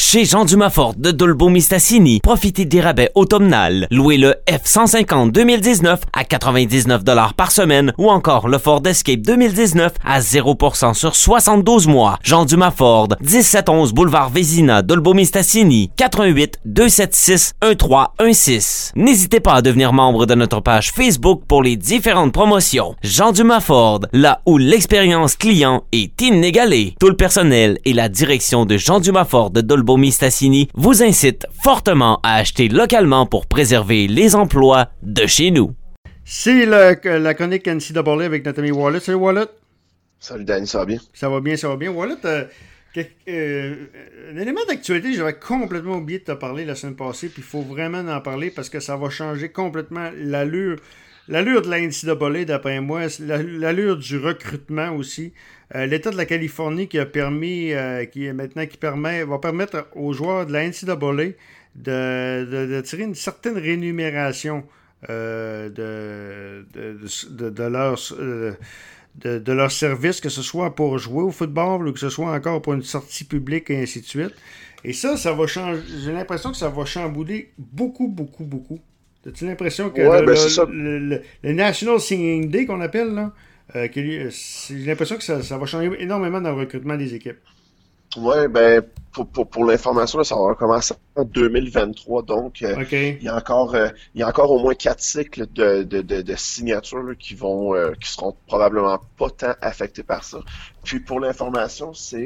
Chez Jean Dumas Ford de Dolbeau-Mistassini, profitez des rabais automnal. Louez le F-150 2019 à 99 $ par semaine ou encore le Ford Escape 2019 à 0% sur 72 mois. Jean Dumas Ford, 1711 boulevard Vézina, Dolbeau-Mistassini, 88 276 1316. N'hésitez pas à devenir membre de notre page Facebook pour les différentes promotions. Jean Dumas Ford, là où l'expérience client est inégalée. Tout le personnel et la direction de Jean Dumas Ford de Dolbeau-Mistassini vous incitent fortement à acheter localement pour préserver les emplois de chez nous. C'est la chronique NCAA avec notre ami Wallet. Salut Wallet. Salut Danny, ça va bien? Ça va bien, ça va bien. Wallet, un élément d'actualité, j'avais complètement oublié de te parler la semaine passée, puis il faut vraiment en parler parce que ça va changer complètement l'allure de la NCAA, d'après moi, l'allure du recrutement aussi. L'État de la Californie qui a permis, va permettre aux joueurs de la NCAA de tirer une certaine rémunération de leur service, que ce soit pour jouer au football ou que ce soit encore pour une sortie publique et ainsi de suite. Et ça va changer. J'ai l'impression que ça va chambouler beaucoup, beaucoup, beaucoup. As-tu l'impression que le National Singing Day qu'on appelle, là, j'ai l'impression que ça va changer énormément dans le recrutement des équipes. Oui, ben pour l'information, là, ça va recommencer en 2023, donc il y a encore au moins 4 cycles de signatures là, qui seront probablement pas tant affectés par ça. Puis pour l'information, ça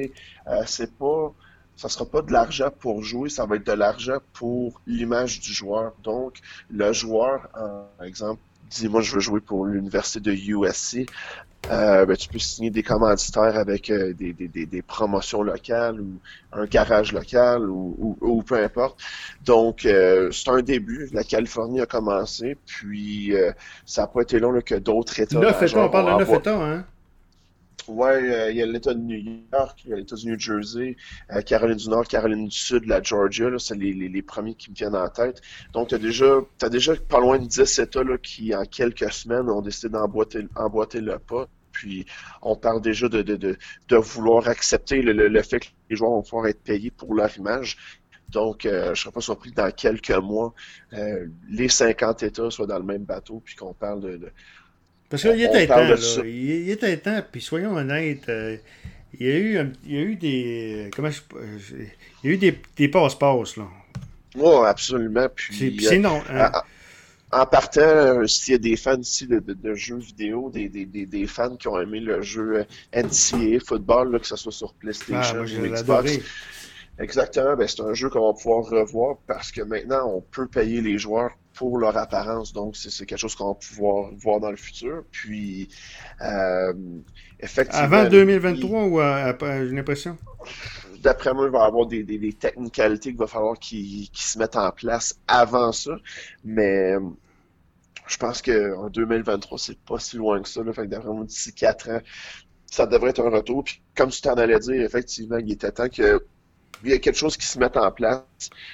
sera pas de l'argent pour jouer, ça va être de l'argent pour l'image du joueur. Donc, le joueur, par exemple, dit moi je veux jouer pour l'université de USC, tu peux signer des commanditaires avec des promotions locales ou un garage local ou peu importe. Donc, c'est un début. La Californie a commencé, puis ça n'a pas été long là, que d'autres États... 9 États, on parle de 9 États, hein? Oui, il y a l'État de New York, il y a l'État du New Jersey, Caroline du Nord, Caroline du Sud, la Georgia, là, c'est les premiers qui me viennent en tête. Donc, t'as déjà pas loin de 10 États là, qui, en quelques semaines, ont décidé d'emboîter le pas. Puis, on parle déjà de vouloir accepter le fait que les joueurs vont pouvoir être payés pour leur image. Donc, je ne serais pas surpris que dans quelques mois, les 50 États soient dans le même bateau, puis qu'on parle de parce qu'il était temps, là. Il était temps, puis soyons honnêtes, il y a eu des... il y a eu des passe-passe, là. Oui, absolument. Puis, c'est non. En partant, s'il y a des fans ici de jeux vidéo, des fans qui ont aimé le jeu NCAA football, là, que ce soit sur PlayStation ou Xbox. Exactement, ben c'est un jeu qu'on va pouvoir revoir parce que maintenant on peut payer les joueurs pour leur apparence, donc c'est quelque chose qu'on va pouvoir voir dans le futur. Puis effectivement. Avant 2023 ou après, j'ai l'impression? D'après moi, il va y avoir des technicalités qu'il va falloir qu'ils se mettent en place avant ça. Mais je pense qu'en 2023, c'est pas si loin que ça. Là. Fait que d'après moi, d'ici 4 ans, ça devrait être un retour. Puis comme tu t'en allais dire, effectivement, il était temps qu'il y ait quelque chose qui se mette en place.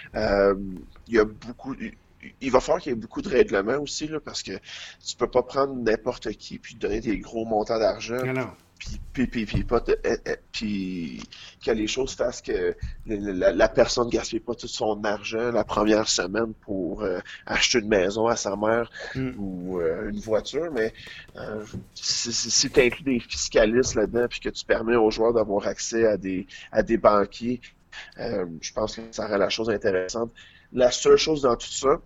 Il va falloir qu'il y ait beaucoup de règlements aussi, là, parce que tu peux pas prendre n'importe qui puis donner des gros montants d'argent. Non. Puis que les choses fassent que la personne ne gaspille pas tout son argent la première semaine pour acheter une maison à sa mère ou une voiture, mais si tu inclus des fiscalistes là-dedans puis que tu permets aux joueurs d'avoir accès à des banquiers, je pense que ça rend la chose intéressante. La seule chose dans tout ça,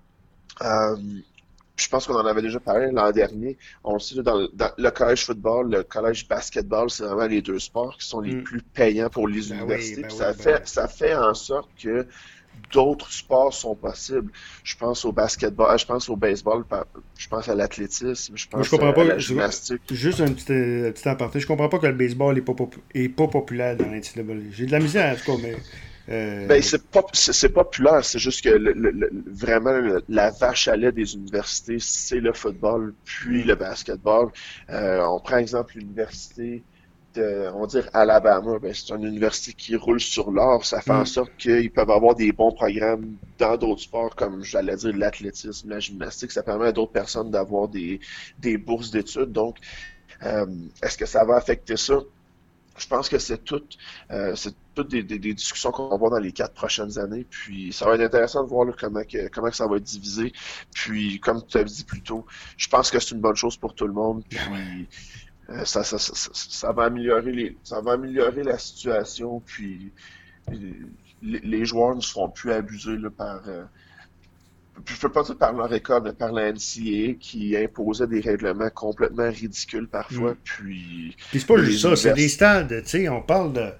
je pense qu'on en avait déjà parlé l'an dernier. On le sait, dans le collège football, le collège basketball, c'est vraiment les deux sports qui sont les plus payants pour les universités. Ça fait en sorte que d'autres sports sont possibles. Je pense au basketball, je pense au baseball, je pense à l'athlétisme, je pense à la gymnastique. Juste un petit aparté. Je comprends pas que le baseball est pas populaire dans l'NCAA. J'ai de la misère, en tout cas, mais... c'est populaire, c'est juste que vraiment la vache à lait des universités, c'est le football, puis le basketball. On prend exemple l'université on va dire Alabama, c'est une université qui roule sur l'or. Ça fait en sorte qu'ils peuvent avoir des bons programmes dans d'autres sports, comme j'allais dire l'athlétisme, la gymnastique. Ça permet à d'autres personnes d'avoir des bourses d'études. Donc, est-ce que ça va affecter ça? Je pense que c'est toutes des discussions qu'on va avoir dans les 4 prochaines années. Puis ça va être intéressant de voir là, comment que ça va être divisé. Puis comme tu as dit plus tôt, je pense que c'est une bonne chose pour tout le monde. Puis ça va ça va améliorer la situation. Puis les joueurs ne seront plus abusés là, je peux pas dire par leur école, mais par la NCAA qui imposait des règlements complètement ridicules parfois. Puis c'est pas juste les ça, c'est des universités. stades, tu sais, on parle de.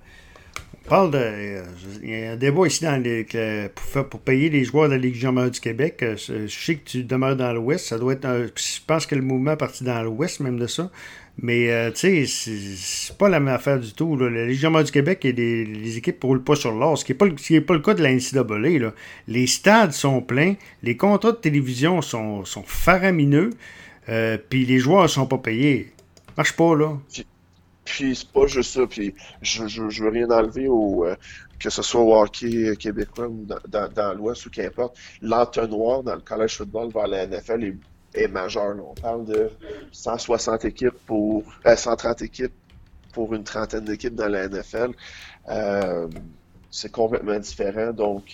Il y a un débat ici pour payer les joueurs de la Ligue junior du Québec. Je sais que tu demeures dans l'Ouest. Ça doit être je pense que le mouvement est parti dans l'Ouest même de ça. Mais tu sais, c'est pas la même affaire du tout. Là. La Ligue junior du Québec et les équipes ne roulent pas sur l'or. Ce qui n'est pas le cas de la NCAA. Là. Les stades sont pleins. Les contrats de télévision sont faramineux. Puis les joueurs ne sont pas payés. Ça marche pas, là. Puis c'est pas juste ça. Puis je veux rien enlever que ce soit au hockey québécois ou dans l'Ouest ou qu'importe. L'entonnoir dans le college football vers la NFL est majeur. Là. On parle de 160 équipes 130 équipes pour une trentaine d'équipes dans la NFL. Euh, c'est complètement différent. Donc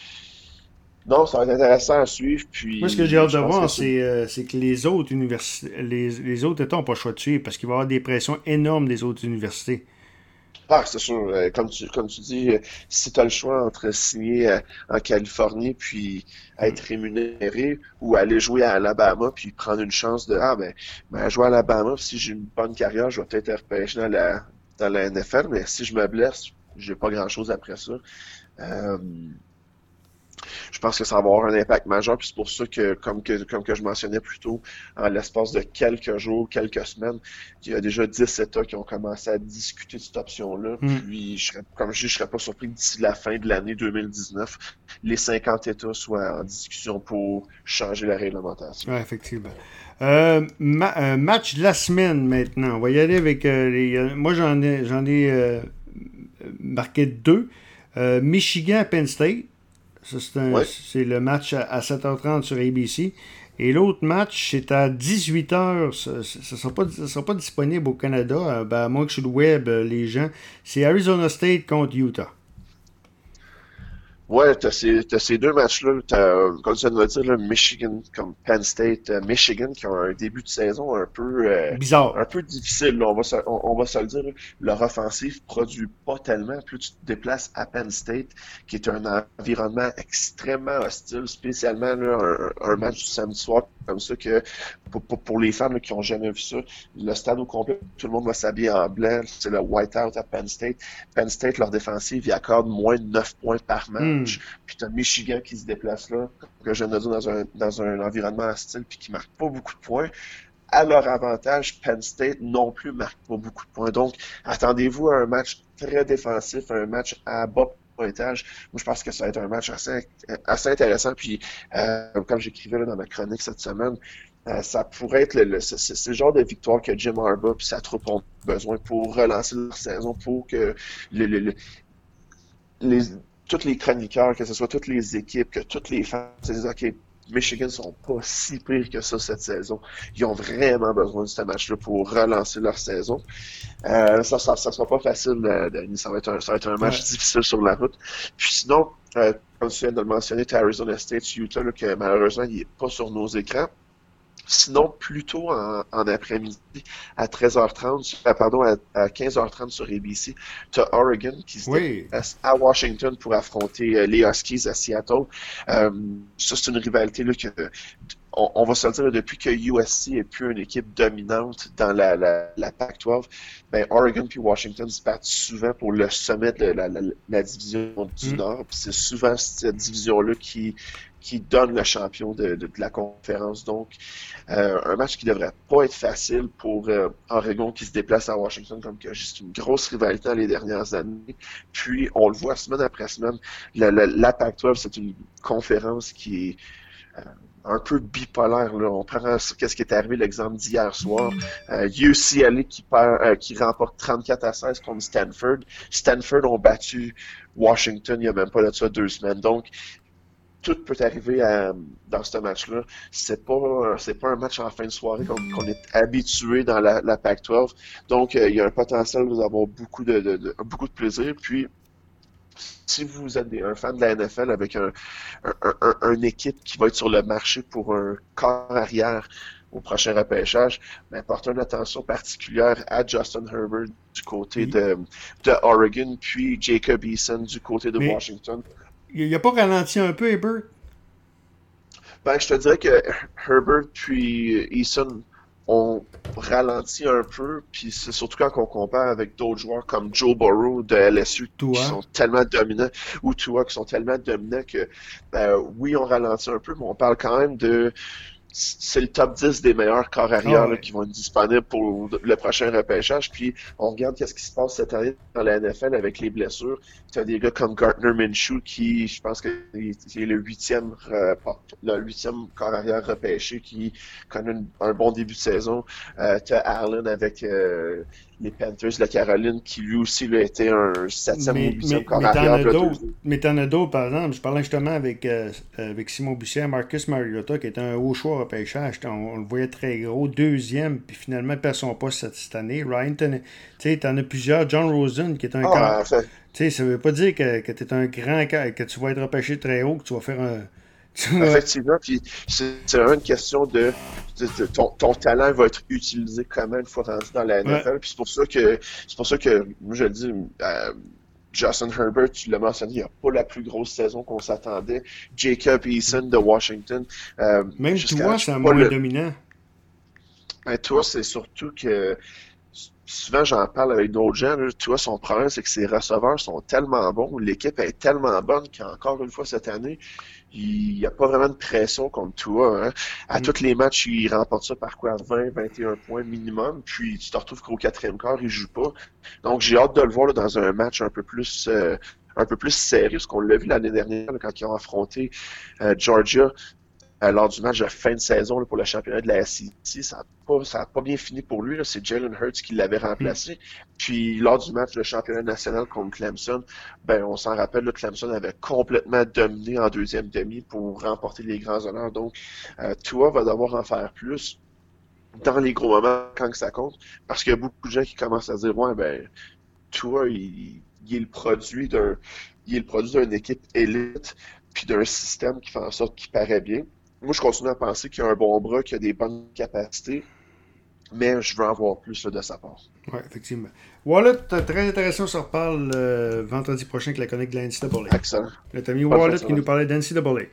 non, ça va être intéressant à suivre. Moi, ce que j'ai hâte Puis de je pense que voir, c'est une. c'est que les autres universités, les autres États n'ont pas le choix de suivre parce qu'il va y avoir des pressions énormes des autres universités. Ah, c'est sûr. Comme tu dis, si tu as le choix entre signer en Californie puis être rémunéré ou aller jouer à Alabama puis prendre une chance de jouer à Alabama, puis si j'ai une bonne carrière, je vais peut-être être repêché dans la NFL, mais si je me blesse, j'ai pas grand-chose après ça. Euh, je pense que ça va avoir un impact majeur, puis c'est pour ça que, comme que je mentionnais plus tôt, en l'espace de quelques jours, quelques semaines, il y a déjà 10 États qui ont commencé à discuter de cette option-là, Hmm. puis comme je dis, je serais pas surpris que d'ici la fin de l'année 2019, les 50 États soient en discussion pour changer la réglementation. Ouais, effectivement. Match de la semaine maintenant. On va y aller avec moi, j'en ai marqué deux. Michigan, Penn State. Ça, Ouais. c'est le match à 7h30 sur ABC. Et l'autre match, c'est à 18h. Ça ne sera pas disponible au Canada, à moins que sur le web, les gens. C'est Arizona State contre Utah. Ouais, t'as ces deux matchs-là. Comme tu viens de le dire, là, Michigan comme Penn State, Michigan qui ont un début de saison Bizarre. un peu difficile, là, on va se le dire. Là. Leur offensive produit pas tellement. Plus tu te déplaces à Penn State, qui est un environnement extrêmement hostile, spécialement là, un match du samedi soir comme ça que pour les fans là, qui ont jamais vu ça, le stade au complet, tout le monde va s'habiller en blanc. C'est le whiteout à Penn State. Penn State, leur défensive, ils accordent moins de 9 points par Hmm. match. Puis t'as Michigan qui se déplace là, comme je viens de dire, dans un environnement hostile puis qui marque pas beaucoup de points. À leur avantage, Penn State non plus marque pas beaucoup de points. Donc, attendez-vous à un match très défensif, un match à bas pointage. Moi, je pense que ça va être un match assez intéressant. Puis, comme j'écrivais là, dans ma chronique cette semaine, ça pourrait être c'est le genre de victoire que Jim Harbaugh et sa troupe ont besoin pour relancer leur saison, pour que le, le- le- les, tous les chroniqueurs, que ce soit toutes les équipes, que toutes les fans se disent, OK, Michigan sont pas si pires que ça cette saison. Ils ont vraiment besoin de ce match-là pour relancer leur saison. Ça sera pas facile, Danny. Ça va être un Ouais. match difficile sur la route. Puis sinon, comme tu viens de le mentionner, tu as Arizona State, Utah, là, que malheureusement, il est pas sur nos écrans. Sinon, plutôt en après-midi, à 13h30, pardon, à 15h30 sur ABC, tu as Oregon qui se Oui. déplace à Washington pour affronter les Huskies à Seattle. Euh, Ça, c'est une rivalité là, on va se le dire, là, depuis que USC est plus une équipe dominante dans la Pac-12, ben Oregon puis Washington se battent souvent pour le sommet de la division du Hmm. Nord. Puis c'est souvent cette division-là qui donne le champion de la conférence. Donc, un match qui devrait pas être facile pour Oregon qui se déplace à Washington, comme que c'est une grosse rivalité dans les dernières années. Puis, on le voit semaine après semaine, la Pac-12, c'est une conférence qui est un peu bipolaire. Là. On prend ce qui est arrivé, l'exemple d'hier soir. UCLA qui remporte 34-16 contre Stanford. Stanford ont battu Washington il n'y a même pas de ça 2 semaines. Donc, tout peut arriver dans ce match-là. C'est pas un match en fin de soirée qu'on est habitué dans la Pac-12. Donc, il y a un potentiel d'avoir beaucoup de plaisir. Puis, si vous êtes un fan de la NFL avec une équipe qui va être sur le marché pour un corps arrière au prochain repêchage, ben, portez une attention particulière à Justin Herbert du côté de Oregon, puis Jacob Eason du côté de Washington. Il n'a pas ralenti un peu, Herbert? Ben, je te dirais que Herbert puis Eason ont ralenti un peu, puis c'est surtout quand on compare avec d'autres joueurs comme Joe Burrow de LSU qui sont tellement dominants, ou Tua qui sont tellement dominants que, oui, on ralentit un peu, mais on parle quand même c'est le top 10 des meilleurs corps arrière qui vont être disponibles pour le prochain repêchage. Puis on regarde qu'est-ce qui se passe cette année dans la NFL avec les blessures. Tu as des gars comme Gardner Minshew qui, je pense que c'est le huitième corps arrière repêché qui connaît un bon début de saison. Tu as Allen avec les Panthers de la Caroline qui lui aussi a été un septième ou huitième corps arrière. Mais t'en as d'autres, par exemple. Je parlais justement avec Simon Bussière, Marcus Mariota, qui est un haut choix repêchage. On le voyait très gros, deuxième, puis finalement il perd son poste cette année. Ryan, t'en as plusieurs. John Rosen, qui est un corps. Ça veut pas dire que tu es un grand, que tu vas être repêché très haut, que tu vas faire un. Effectivement, puis c'est vraiment une question de ton talent va être utilisé comment une fois rendu dans la NFL. Ouais. Puis c'est pour ça que moi je le dis, Justin Herbert, tu l'as mentionné, il n'a pas la plus grosse saison qu'on s'attendait. Jacob Eason de Washington. Même toi, c'est un moins dominant. Ben, toi, c'est surtout que souvent j'en parle avec d'autres gens, là, tu vois, son problème, c'est que ses receveurs sont tellement bons, l'équipe est tellement bonne qu'encore une fois cette année, il n'y a pas vraiment de pression contre toi. Hein. À tous les matchs, il remporte ça par quoi? 20, 21 points minimum, puis tu te retrouves qu'au quatrième quart, il joue pas. Donc j'ai hâte de le voir là, dans un match un peu plus sérieux, parce qu'on l'a vu l'année dernière là, quand ils ont affronté Georgia. Lors du match de fin de saison là, pour le championnat de la SEC, ça n'a pas bien fini pour lui. Là. C'est Jalen Hurts qui l'avait remplacé. Puis lors du match de championnat national contre Clemson, ben on s'en rappelle, là, Clemson avait complètement dominé en deuxième demi pour remporter les grands honneurs. Donc, Tua va devoir en faire plus dans les gros moments quand ça compte. Parce qu'il y a beaucoup de gens qui commencent à dire, ouais, ben, Tua, il est le produit d'une équipe élite puis d'un système qui fait en sorte qu'il paraît bien. Moi, je continue à penser qu'il a un bon bras, qu'il a des bonnes capacités, mais je veux en voir plus là, de sa part. Oui, effectivement. Wallet, très intéressant, on se reparle vendredi prochain avec la chronique de la NCAA. Excellent. Notre ami Wallet qui nous parlait d'NCAA.